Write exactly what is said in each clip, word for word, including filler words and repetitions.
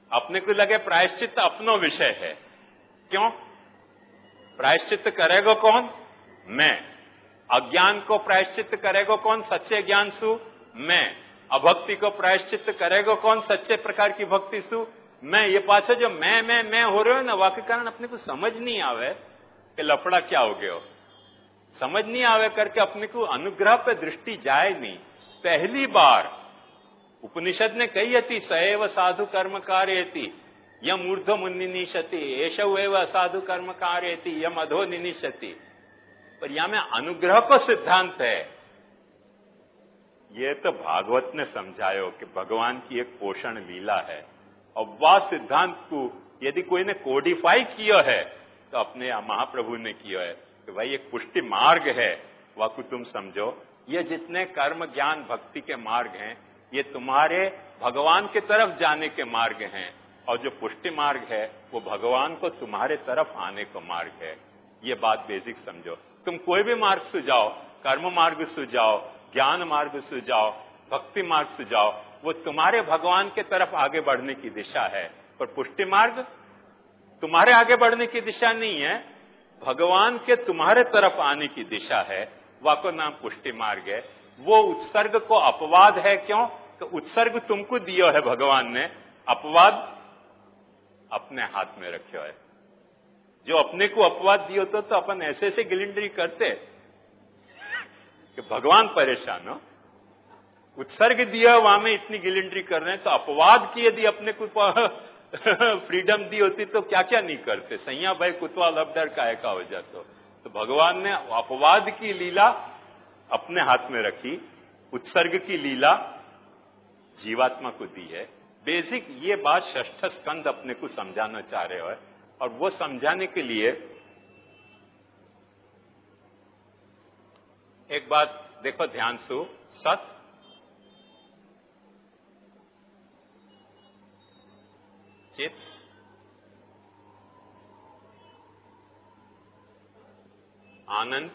अपने को लगे प्रायश्चित अपनो विषय है। क्यों? प्रायश्चित करेगा कौन? मैं। अज्ञान को प्रायश्चित करेगा कौन? सच्चे ज्ञान सु मैं। अभक्ति को प्रायश्चित करेगा कौन? सच्चे प्रकार की भक्ति सु मैं। ये पाछे जो मैं मैं मैं हो रहे हो ना, वाक्य कारण अपने को समझ नहीं आवे कि लफड़ा क्या हो गयो, समझ नहीं आवे करके अपने को अनुग्रह पे दृष्टि जाए नहीं। पहली बार उपनिषद ने कही थी, सएव साधु कर्म कार्यति यम ऊर्ध्व मुनिनिशति एषव एव साधु कर्म कार्यति यम अधो निनिशति। पर यहां में अनुग्रह को सिद्धांत है। ये तो भागवत ने समझायो कि भगवान की एक पोषण लीला है, और वह सिद्धांत को यदि कोई ने कोडिफाई किया है तो अपने महाप्रभु ने किया है कि भाई एक पुष्टि मार्ग है, वह को तुम समझो। ये जितने कर्म ज्ञान भक्ति के मार्ग हैं, ये तुम्हारे भगवान की तरफ जाने के मार्ग हैं, और जो पुष्टि मार्ग है वो भगवान को तुम्हारे तरफ आने का मार्ग है। ये बात बेसिक समझो। तुम कोई भी मार्ग सुझाओ, कर्म मार्ग सुझाओ, ज्ञान मार्ग सुझाओ, भक्ति मार्ग सुझाओ, वो तुम्हारे भगवान के तरफ आगे बढ़ने की दिशा है। पर पुष्टि मार्ग तुम्हारे आगे बढ़ने की दिशा नहीं है, भगवान के तुम्हारे तरफ आने की दिशा है। वाको नाम पुष्टि मार्ग है। वो उत्सर्ग को अपवाद है। क्यों? तो उत्सर्ग तुमको दिया है भगवान ने, अपवाद अपने हाथ में रखे है। जो अपने को अपवाद दियो तो, तो अपन ऐसे ऐसे गिलिंड्री करते कि भगवान परेशान हो। उत्सर्ग दिया वहां में इतनी गिलिंड्री कर रहे हैं, तो अपवाद की यदि अपने को फ्रीडम दी होती तो क्या क्या नहीं करते। सैया भाई कुतवा लबडर का का हो जाता। तो भगवान ने अपवाद की लीला अपने हाथ में रखी, उत्सर्ग की लीला जीवात्मा को दी है। बेसिक ये बात षष्ठ स्कंद अपने को समझाना चाह रहे हो, और वो समझाने के लिए एक बात देखो ध्यान से। सत चित आनंद,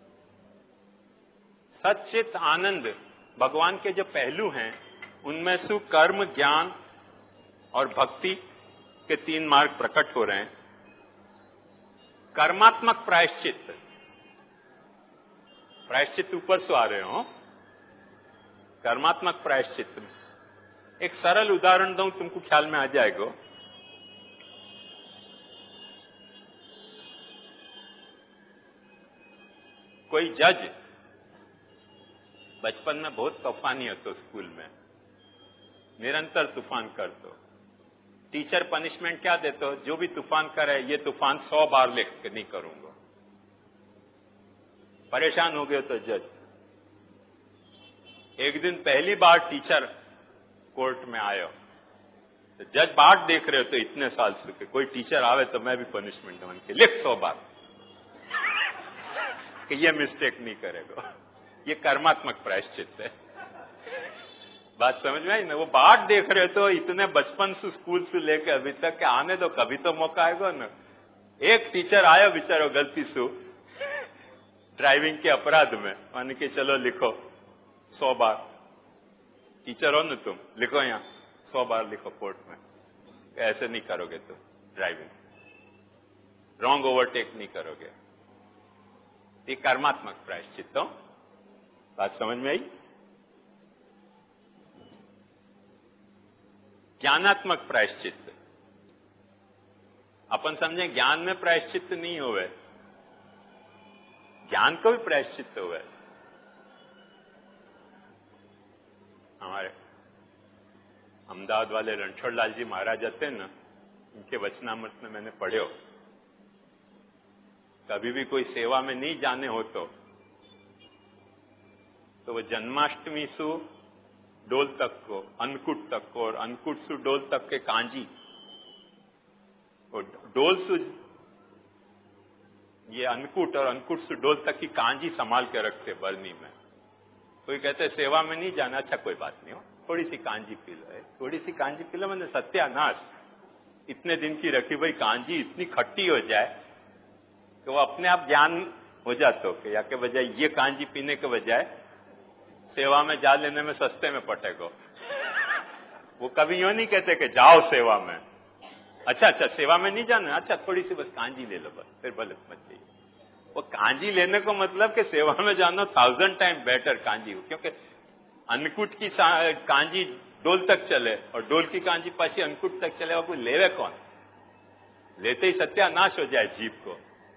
सचित आनंद भगवान के जो पहलू हैं, उनमें से कर्म ज्ञान और भक्ति के तीन मार्ग प्रकट हो रहे हैं। कर्मात्मक प्रायश्चित, प्रायश्चित ऊपर से आ रहे हो। कर्मात्मक प्रायश्चित एक सरल उदाहरण दूं, तुमको ख्याल में आ जाएगा। कोई जज बचपन में बहुत तूफानी होता स्कूल में, निरंतर तूफान करते। टीचर पनिशमेंट क्या देते हो? जो भी तूफान करे ये तूफान सौ बार लिख के नहीं करूंगा। परेशान हो गए तो जज। एक दिन पहली बार टीचर कोर्ट में आयो, तो जज बाट देख रहे हो तो इतने साल से कोई टीचर आवे तो मैं भी पनिशमेंट मान के लिख सौ बार कि ये मिस्टेक नहीं करेगा। ये कर्मात्मक प्रायश्चित है। बात समझ में आई ना? वो बाट देख रहे हो तो इतने बचपन से स्कूल से लेकर अभी तक के आने दो, कभी तो मौका आएगा ना। एक टीचर आया बेचारो गलती से ड्राइविंग के अपराध में, मान के चलो लिखो सौ बार। टीचर हो ना तुम, लिखो यहां सौ बार लिखो कोर्ट में। ऐसे नहीं करोगे तुम ड्राइविंग, रॉन्ग ओवरटेक नहीं करोगे। ये कर्मात्मक प्रायश्चित। तो बात समझ में आई? ज्ञानात्मक प्रायश्चित अपन समझे ज्ञान में प्रायश्चित नहीं होवे, ज्ञान को भी प्रायश्चित होवे। हमारे अहमदाबाद वाले रणछोड़ लाल जी महाराज आते ना, उनके वचनामृत में मैंने पढ़े हो, कभी भी कोई सेवा में नहीं जाने हो तो तो वो जन्माष्टमी सु डोल तक को, अन्नकूट तक को, और अन्नकूट सु डोल तक के कांजी, और डोल सु ये अन्नकूट और अन्नकूट सु डोल तक की कांजी संभाल के रखते बरनी में। कोई कहते सेवा में नहीं जाना, अच्छा कोई बात नहीं हो, थोड़ी सी कांजी पी लो। थोड़ी सी कांजी पी लो मैंने सत्यानाश, इतने दिन की रखी भाई कांजी इतनी खट्टी हो जाए तो वो अपने आप ज्ञान हो जाते हो कि या के बजाय ये कांजी पीने के बजाय सेवा में जा लेने में सस्ते में पटेगो। वो कभी यूं नहीं कहते कि जाओ सेवा में, अच्छा अच्छा सेवा में नहीं जाना, अच्छा थोड़ी सी बस कांजी ले लो बस, फिर भले मत चाहिए। वो कांजी लेने को मतलब कि सेवा में जाना थाउजेंड टाइम बेटर कांजी हो, क्योंकि अन्नकूट की कांजी डोल तक चले और डोल की कांजी पासी अन्नकूट तक चले, और कोई लेवे कौन? लेते ही सत्यानाश हो जाए जीव को।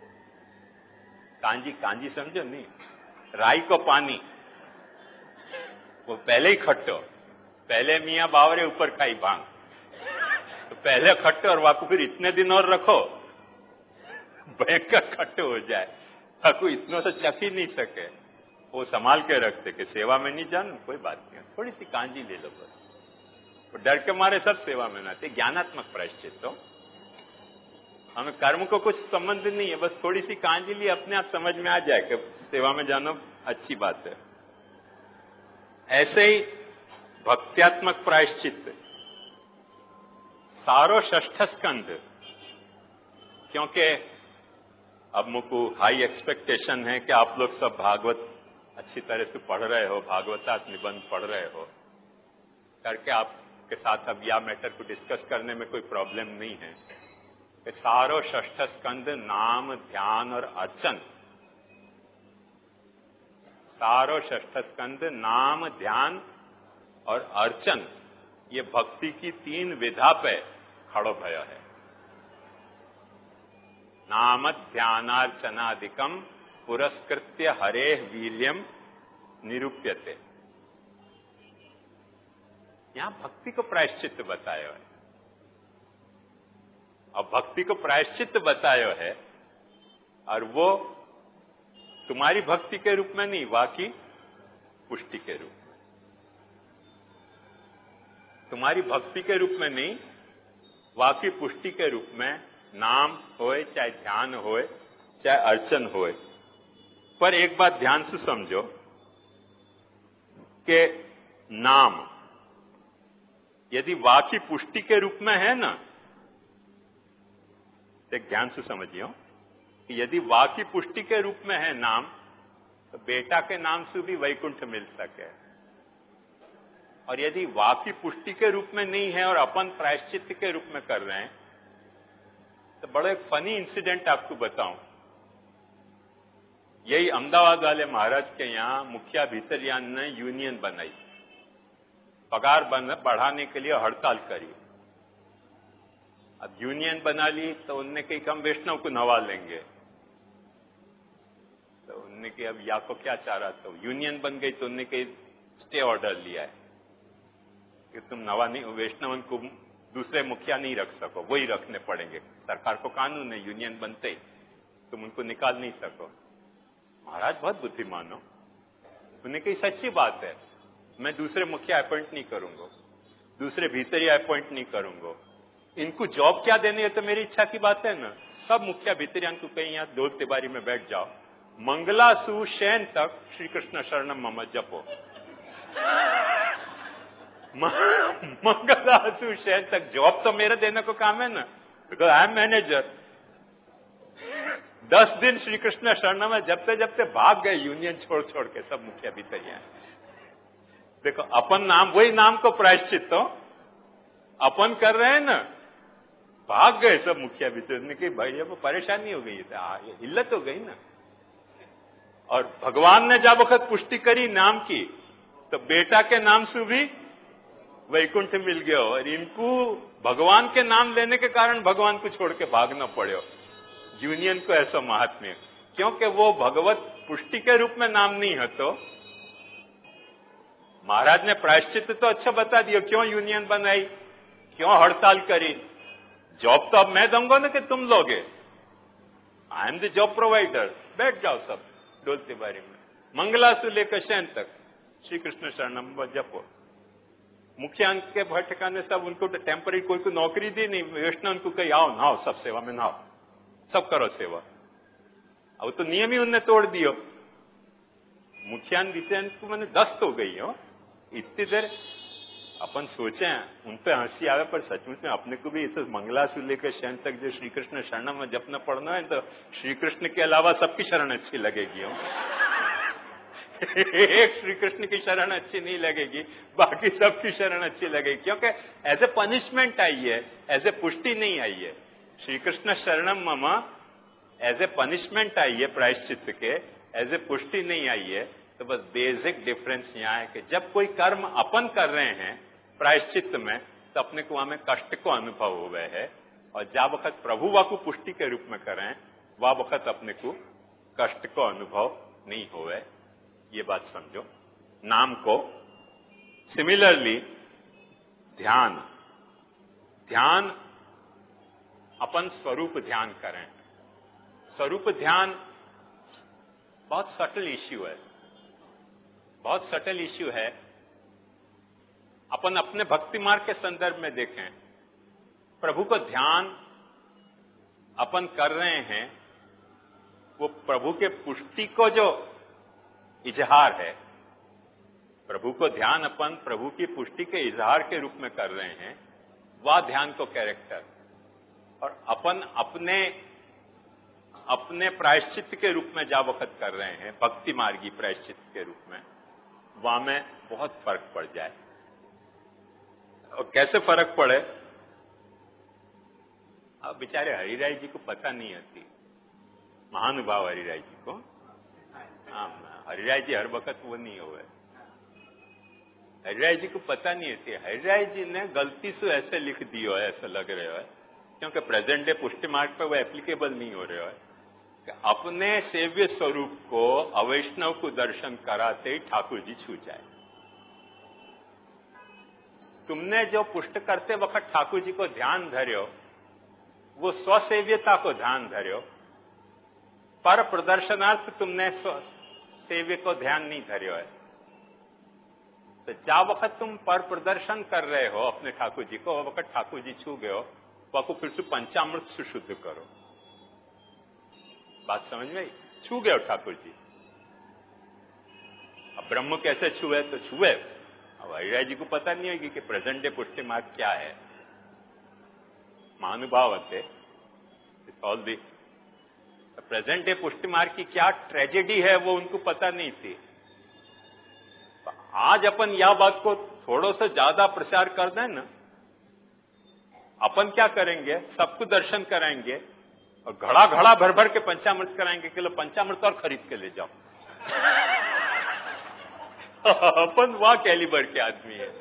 कांजी कांजी समझो नहीं, राई को पानी, वो पहले ही खट्टो, पहले मियाँ बावरे ऊपर खाई भांग, तो पहले खट्टो और वाकू फिर इतने दिन और रखो, भयंकर खट्टो हो जाए, वाकू इतना तो चख ही नहीं सके। वो संभाल के रखते कि सेवा में नहीं जाना, कोई बात नहीं, थोड़ी सी कांजी ले लो बस। वो डर के मारे सब सेवा में ना थे। ज्ञानात्मक प्रायश्चित तो हमें कर्म को कुछ संबंध नहीं है, बस थोड़ी सी कांजी ली, अपने आप समझ में आ जाए कि सेवा में जाना अच्छी बात है। ऐसे ही भक्त्यात्मक प्रायश्चित सारो षष्ठ स्कंध, क्योंकि अब मुझको हाई एक्सपेक्टेशन है कि आप लोग सब भागवत अच्छी तरह से पढ़ रहे हो, भागवतात निबंध पढ़ रहे हो करके आपके साथ अब यह मैटर को डिस्कस करने में कोई प्रॉब्लम नहीं है कि सारो षष्ठ स्कंद नाम ध्यान और अर्चन, सारो षष्ठ स्कंद नाम ध्यान और अर्चन, ये भक्ति की तीन विधा पे खड़ो भयो है। नाम ध्यानार्चनादिकम पुरस्कृत्य हरेह वीर्यम निरूप्यते। यहां भक्ति को प्रायश्चित बतायो है, और भक्ति को प्रायश्चित बतायो है, और वो तुम्हारी भक्ति के रूप में नहीं, वाकी पुष्टि के रूप में। तुम्हारी भक्ति के रूप में नहीं, वाकी पुष्टि के रूप में, नाम होए चाहे ध्यान होए चाहे अर्चन होए। पर एक बात ध्यान से समझो कि नाम यदि वाकी पुष्टि के रूप में है ना, एक ध्यान से समझियो कि यदि वाकी पुष्टि के रूप में है नाम, तो बेटा के नाम से भी वैकुंठ मिल सके। और यदि वाकी पुष्टि के रूप में नहीं है और अपन प्रायश्चित के रूप में कर रहे हैं, तो बड़ा एक फनी इंसिडेंट आपको बताऊं। यही अहमदाबाद वाले महाराज के यहां मुखिया भीतरयान ने यूनियन बनाई, पगार बढ़ाने के लिए हड़ताल करी। अब यूनियन बना ली तो उनने कही हम वैष्णव को नवा लेंगे, तो उनने कही अब या को क्या चाह रहा, तो यूनियन बन गई तो उनने कही स्टे ऑर्डर लिया है कि तुम नवा नहीं, वैष्णव को दूसरे मुखिया नहीं रख सको, वही रखने पड़ेंगे। सरकार को कानून है, यूनियन बनते ही तुम उनको निकाल नहीं सको। महाराज बहुत बुद्धिमान हो, उन्हें कही सच्ची बात है, मैं दूसरे मुखिया अपॉइंट नहीं करूंगा, दूसरे भीतरिया अपॉइंट नहीं करूंगा, इनको जॉब क्या देने है तो मेरी इच्छा की बात है ना। सब मुखिया भीतरिया को कहीं यहां दो तिबारी में बैठ जाओ, मंगला सु शैन तक श्री कृष्ण शरणम मम जपो। मंगला सु शैन तक जॉब तो मेरे देने को काम है ना, बिकॉज आई एम मैनेजर। दस दिन श्री कृष्ण शरणम में जपते जपते भाग गए यूनियन छोड़ छोड़ के सब मुखिया भीतरिया। देखो अपन नाम, वही नाम को प्रायश्चित तो अपन कर रहे हैं ना, भाग गए सब मुखिया भीतर ने कि भाई अब परेशानी हो गई है, ये इल्लत हो गई ना। और भगवान ने जब वक्त पुष्टि करी नाम की, तो बेटा के नाम से भी वैकुंठ मिल गया, और इनको भगवान के नाम लेने के कारण भगवान को छोड़ के भागना पड़े यूनियन को। ऐसा महात्म्य, क्योंकि वो भगवत पुष्टि के रूप में नाम नहीं है। तो महाराज ने प्रायश्चित तो अच्छा बता दिया, क्यों यूनियन बनाई, क्यों हड़ताल करी। जॉब तो अब मैं दूंगा ना कि तुम लोगे, I am the job provider. बैठ जाओ सब डोलते बारी में, मंगला से लेकर शैन तक श्री कृष्ण शरणम जपो। मुखिया के भट्टका ने सब उनको टेम्पररी कोई को नौकरी दी नहीं, वैष्णव उनको कही आओ नहाओ, सब सेवा में नहाओ, सब करो सेवा। अब तो नियम ही उनने तोड़ दियो। मुखिया को मैंने दस्त हो गई हो इतनी देर। अपन सोचे उन पे हंसी आवे, पर सचमुच में अपने को भी इस मंगला से लेकर शयन तक जो श्री कृष्ण शरणम में जपना पड़ना है, तो श्री कृष्ण के अलावा सबकी शरण अच्छी लगेगी हो। एक श्री कृष्ण की शरण अच्छी नहीं लगेगी, बाकी सबकी शरण अच्छी लगेगी, क्योंकि एज ए पनिशमेंट आई है, एज ए पुष्टि नहीं आई है। श्री कृष्ण शरणम मम एज ए पनिशमेंट आई है प्रायश्चित के, एज ए पुष्टि नहीं आई है। तो बस बेसिक डिफरेंस यहां है कि जब कोई कर्म अपन कर रहे हैं प्रायश्चित में, तो अपने को वहां में कष्ट को अनुभव हुए है, और जब वक्त प्रभु वा को पुष्टि के रूप में करें, वह वक्त अपने को कष्ट को अनुभव नहीं हुए। ये बात समझो नाम को। सिमिलरली ध्यान, ध्यान अपन स्वरूप ध्यान करें। स्वरूप ध्यान बहुत सटल इश्यू है, बहुत सटल इश्यू है। अपन अपने भक्ति मार्ग के संदर्भ में देखें, प्रभु को ध्यान अपन कर रहे हैं, वो प्रभु के पुष्टि को जो इजहार है, प्रभु को ध्यान अपन प्रभु की पुष्टि के इजहार के रूप में कर रहे हैं, वह ध्यान को कैरेक्टर। और अपन अपने अपने प्रायश्चित के रूप में जा वक्त कर रहे हैं, भक्ति मार्गी प्रायश्चित के रूप में, वहां में बहुत फर्क पड़ जाए। और कैसे फर्क पड़े? अब बेचारे हरिराय जी को पता नहीं होती, महानुभाव हरिराय जी को। हाँ, हरिराय जी हर वक्त वो नहीं हुए, हरिराय जी को पता नहीं होती। हरिराय जी ने गलती से ऐसे लिख दियो है, ऐसा लग रहा है, क्योंकि प्रेजेंट डे पुष्टि मार्ग पर वो एप्लीकेबल नहीं हो रहा है कि अपने सेव्य स्वरूप को अवैष्णव को दर्शन कराते ही ठाकुर जी छू जाए। तुमने जो पुष्ट करते वक्त ठाकुर जी को ध्यान धर्यो, वो स्वसेव्यता को ध्यान धर्यो, पर प्रदर्शनार्थ तुमने सेव्य को ध्यान नहीं धर्यो है। तो जा वक्त तुम पर प्रदर्शन कर रहे हो अपने ठाकुर जी को, वो वक्त ठाकुर जी छू गए हो, वह फिर से पंचामृत से शुद्ध करो। बात समझ में आई? छू गए हो ठाकुर जी। अब ब्रह्म कैसे छुए? तो छुए। अब हरिराय जी को पता नहीं होगी कि प्रेजेंट डे पुष्टि मार्ग क्या है। महानुभाव थे ऑल दी प्रेजेंट डे पुष्टि मार्ग की क्या ट्रेजेडी है, वो उनको पता नहीं थी। आज अपन यह बात को थोड़ा सा ज्यादा प्रचार कर दें ना, अपन क्या करेंगे, सबको दर्शन कराएंगे और घड़ा घड़ा भर भर के पंचामृत कराएंगे, किलो पंचामृत और खरीद के ले जाओ। अपन वह कैलिबर के आदमी है,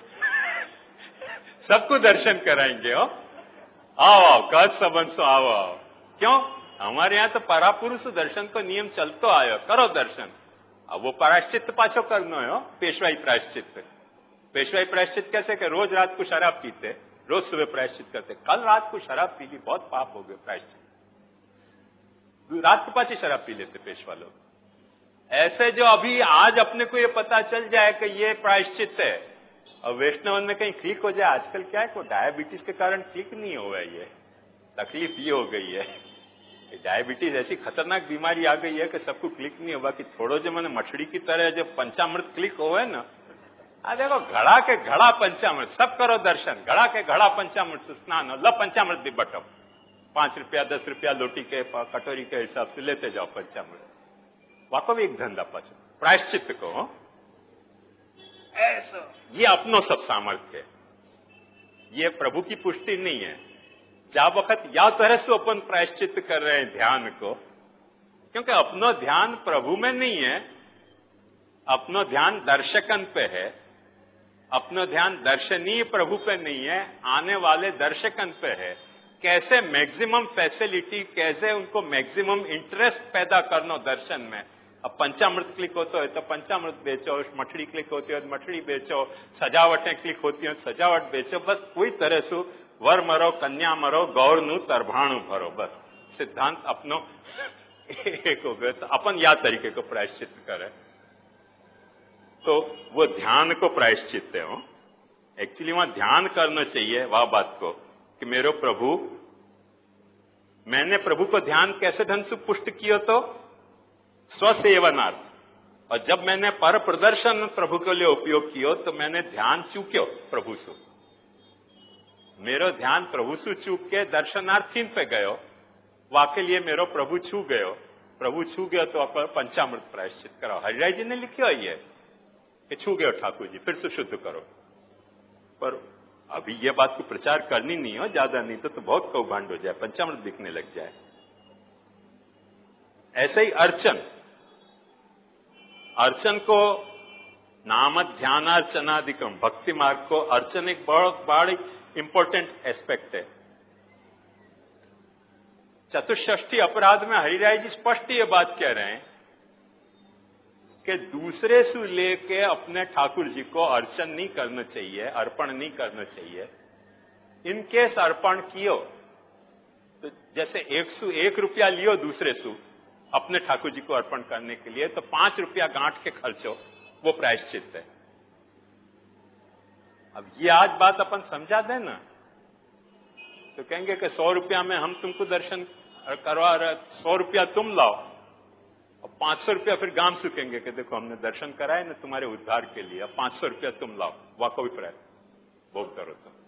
सबको दर्शन कराएंगे। हो आओ आओ कद सबन सो आओ आओ। क्यों? हमारे यहां तो परापुरुष दर्शन को नियम चलतो आयो, करो दर्शन। अब वो प्रायश्चित पाछो करनो है, पेशवाई प्रायश्चित। पेशवाई प्रायश्चित कैसे कि रोज रात को शराब पीते, रोज सुबह प्रायश्चित करते। कल रात को शराब पी ली, बहुत पाप हो गए, प्रायश्चित। रात को पाछी शराब पी लेते पेशवा लोग। ऐसे जो अभी आज अपने को ये पता चल जाए कि ये प्रायश्चित है, और वैष्णवन में कहीं क्लिक हो जाए। आजकल क्या है को डायबिटीज के कारण क्लिक नहीं हो है, ये तकलीफ ये हो गई है। डायबिटीज ऐसी खतरनाक बीमारी आ गई है कि सबको क्लिक नहीं होगा कि थोड़ो जो मैंने मछली की तरह जो पंचामृत क्लिक हो है ना। आ देखो घड़ा के घड़ा पंचामृत, सब करो दर्शन, घड़ा के घड़ा पंचामृत से स्नान हो, लो पंचामृत भी बटो, पांच रुपया दस रुपया लोटी के कटोरी के हिसाब से लेते जाओ पंचामृत। वाको भी एक धंधा पास प्रायश्चित को ऐसा, ये अपनो सब सामर्थ्य है, ये प्रभु की पुष्टि नहीं है। जा वक्त या तरह से अपन प्रायश्चित कर रहे हैं ध्यान को, क्योंकि अपनो ध्यान प्रभु में नहीं है, अपनो ध्यान दर्शकन पे है, अपनो ध्यान दर्शनीय प्रभु पे नहीं है, आने वाले दर्शकन पे है। कैसे मैक्सिमम फैसिलिटी, कैसे उनको मैक्सिमम इंटरेस्ट पैदा करना दर्शन में। अब पंचामृत क्लिक होता है तो पंचामृत बेचो, मठड़ी क्लिक होती है तो मठड़ी बेचो, सजावटें क्लिक होती है सजावट बेचो। बस कोई तरह से वर मरो, कन्या मरो, गौर नु तरभाणु भरो, बस सिद्धांत अपनो एक हो गए। तो अपन या तरीके को प्रायश्चित करें तो वो ध्यान को प्रायश्चित है। एक्चुअली वहां ध्यान करना चाहिए वह बात को कि मेरे प्रभु, मैंने प्रभु को ध्यान कैसे ढंग से पुष्ट किया, तो स्वसेवनार्थ। और जब मैंने पर प्रदर्शन प्रभु के लिए उपयोग किया तो मैंने ध्यान चूक्यो प्रभु से, मेरो ध्यान प्रभु से चूक के दर्शनार्थीन पे गयो, वाके लिए मेरो प्रभु छू गयो। प्रभु छू गया तो आप पंचामृत प्रायश्चित कराओ। हरिराय जी ने लिखा ही है कि छू गए ठाकुर जी फिर से शुद्ध करो, पर अभी ये बात को प्रचार करनी नहीं हो ज्यादा, नहीं तो, तो बहुत कौभांड हो जाए, पंचामृत दिखने लग जाए। ऐसे ही अर्चन, अर्चन को नाम ध्यानार्चनाधिकम, भक्ति मार्ग को अर्चन एक बहुत बड़ी इंपॉर्टेंट एस्पेक्ट है। चतुष्षष्ठी अपराध में हरिराय जी स्पष्ट ये बात कह रहे हैं कि दूसरे से लेके अपने ठाकुर जी को अर्चन नहीं करना चाहिए, अर्पण नहीं करना चाहिए। इनकेस अर्पण कियो तो जैसे एक सु एक रुपया लियो दूसरे सु अपने ठाकुर जी को अर्पण करने के लिए, तो पांच रुपया गांठ के खर्चो, वो प्रायश्चित है। अब ये आज बात अपन समझा दें ना, तो कहेंगे कि सौ रुपया में हम तुमको दर्शन करवा रहे, सौ रुपया तुम लाओ और पांच सौ रुपया फिर गांव से कहेंगे कि देखो हमने दर्शन कराए ना तुम्हारे उद्धार के लिए, अब पांच सौ रुपया तुम लाओ, वाह कोई प्रयत्न बहुत करो तुम।